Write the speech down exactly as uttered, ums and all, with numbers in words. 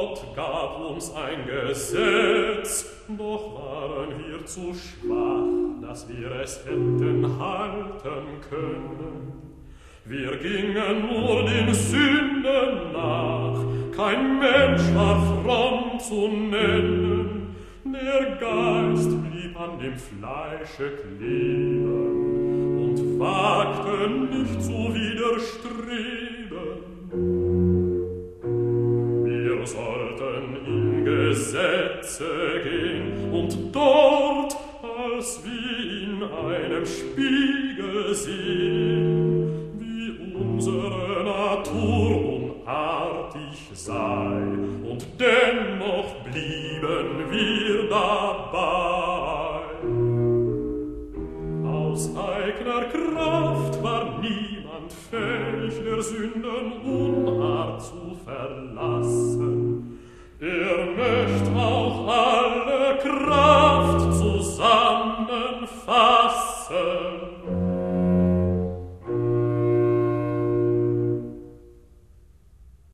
Gott gab uns ein Gesetz, doch waren wir zu schwach, dass wir es hätten halten können. Wir gingen nur den Sünden nach, kein Mensch war fromm zu nennen. Der Geist blieb an dem Fleische kleben und wagte nicht zu widerstreben. Wir sollten in Gesetze gehen und dort, als wie in einem Spiegel sehen, wie unsere Natur unartig sei, und dennoch blieben wir dabei. Aus eigener Kraft war niemand fähig, der Sünden Unart zu verlassen. Er möcht auch